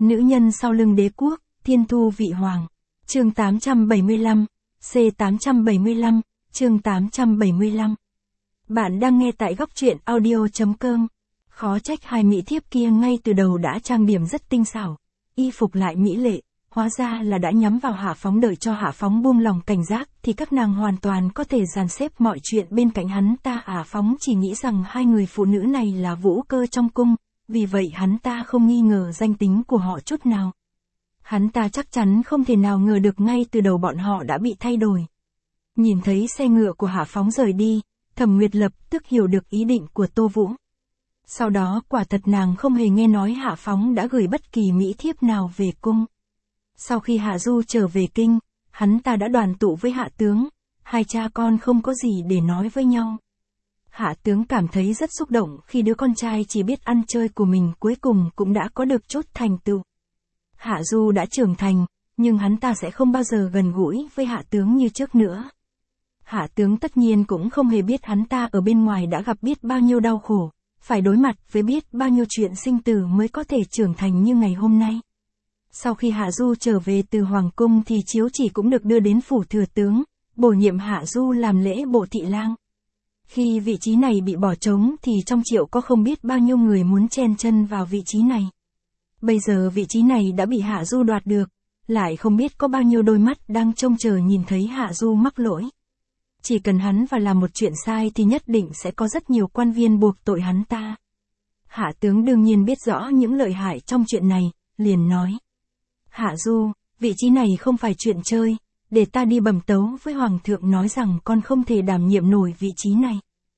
Nữ nhân sau lưng đế quốc, thiên thu vị hoàng. Chương 875, C875, chương 875. Bạn đang nghe tại góc truyện audio.com. Khó trách hai mỹ thiếp kia ngay từ đầu đã trang điểm rất tinh xảo, y phục lại mỹ lệ, hóa ra là đã nhắm vào Hạ Phóng, đợi cho Hạ Phóng buông lòng cảnh giác thì các nàng hoàn toàn có thể dàn xếp mọi chuyện bên cạnh hắn ta. Hạ Phóng chỉ nghĩ rằng hai người phụ nữ này là vũ cơ trong cung, vì vậy hắn ta không nghi ngờ danh tính của họ chút nào. Hắn ta chắc chắn không thể nào ngờ được ngay từ đầu bọn họ đã bị thay đổi. Nhìn thấy xe ngựa của Hạ Phóng rời đi, Thẩm Nguyệt lập tức hiểu được ý định của Tô Vũ. Sau đó quả thật nàng không hề nghe nói Hạ Phóng đã gửi bất kỳ mỹ thiếp nào về cung. Sau khi Hạ Du trở về kinh, hắn ta đã đoàn tụ với Hạ Tướng, hai cha con không có gì để nói với nhau. Hạ Tướng cảm thấy rất xúc động khi đứa con trai chỉ biết ăn chơi của mình cuối cùng cũng đã có được chút thành tựu. Hạ Du đã trưởng thành, nhưng hắn ta sẽ không bao giờ gần gũi với Hạ Tướng như trước nữa. Hạ Tướng tất nhiên cũng không hề biết hắn ta ở bên ngoài đã gặp biết bao nhiêu đau khổ, phải đối mặt với biết bao nhiêu chuyện sinh tử mới có thể trưởng thành như ngày hôm nay. Sau khi Hạ Du trở về từ Hoàng cung thì Chiếu Chỉ cũng được đưa đến phủ thừa tướng, bổ nhiệm Hạ Du làm lễ bộ thị lang. Khi vị trí này bị bỏ trống thì trong Triệu có không biết bao nhiêu người muốn chen chân vào vị trí này. Bây giờ vị trí này đã bị Hạ Du đoạt được, lại không biết có bao nhiêu đôi mắt đang trông chờ nhìn thấy Hạ Du mắc lỗi. Chỉ cần hắn và làm một chuyện sai thì nhất định sẽ có rất nhiều quan viên buộc tội hắn ta. Hạ Tướng đương nhiên biết rõ những lợi hại trong chuyện này, liền nói: Hạ Du, vị trí này không phải chuyện chơi, để ta đi bẩm tấu với Hoàng thượng nói rằng con không thể đảm nhiệm nổi vị trí này.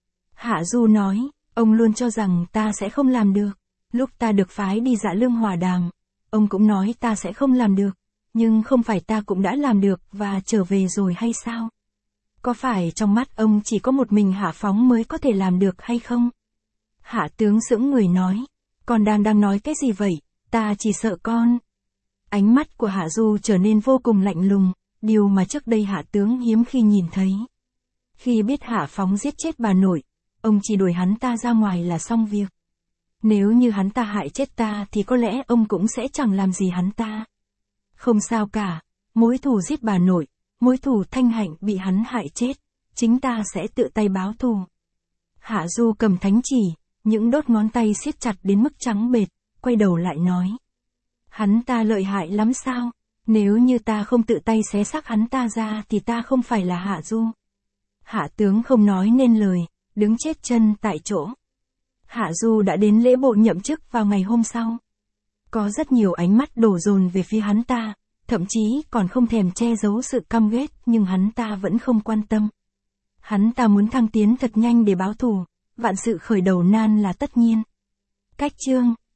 Hạ Du nói: ông luôn cho rằng ta sẽ không làm được. Lúc ta được phái đi Dạ Lương hòa đàm, ông cũng nói ta sẽ không làm được, nhưng không phải ta cũng đã làm được và trở về rồi hay sao? Có phải trong mắt ông chỉ có một mình Hạ Phóng mới có thể làm được hay không? Hạ Tướng sững người nói: con đang nói cái gì vậy, ta chỉ sợ con. Ánh mắt của Hạ Du trở nên vô cùng lạnh lùng, điều mà trước đây Hạ Tướng hiếm khi nhìn thấy. Khi biết Hạ Phóng giết chết bà nội, ông chỉ đuổi hắn ta ra ngoài là xong việc. Nếu như hắn ta hại chết ta thì có lẽ ông cũng sẽ chẳng làm gì hắn ta. Không sao cả, mối thù giết bà nội, mối thù Thanh Hạnh bị hắn hại chết, chính ta sẽ tự tay báo thù. Hạ Du cầm thánh chỉ, những đốt ngón tay siết chặt đến mức trắng bệch, quay đầu lại nói: hắn ta lợi hại lắm sao? Nếu như ta không tự tay xé xác hắn ta ra thì ta không phải là Hạ Du. Hạ Tướng không nói nên lời, đứng chết chân tại chỗ. Hạ Du đã đến lễ bộ nhậm chức vào ngày hôm sau. Có rất nhiều ánh mắt đổ dồn về phía hắn ta, thậm chí còn không thèm che giấu sự căm ghét, nhưng hắn ta vẫn không quan tâm. Hắn ta muốn thăng tiến thật nhanh để báo thù, vạn sự khởi đầu nan là tất nhiên. Cách chương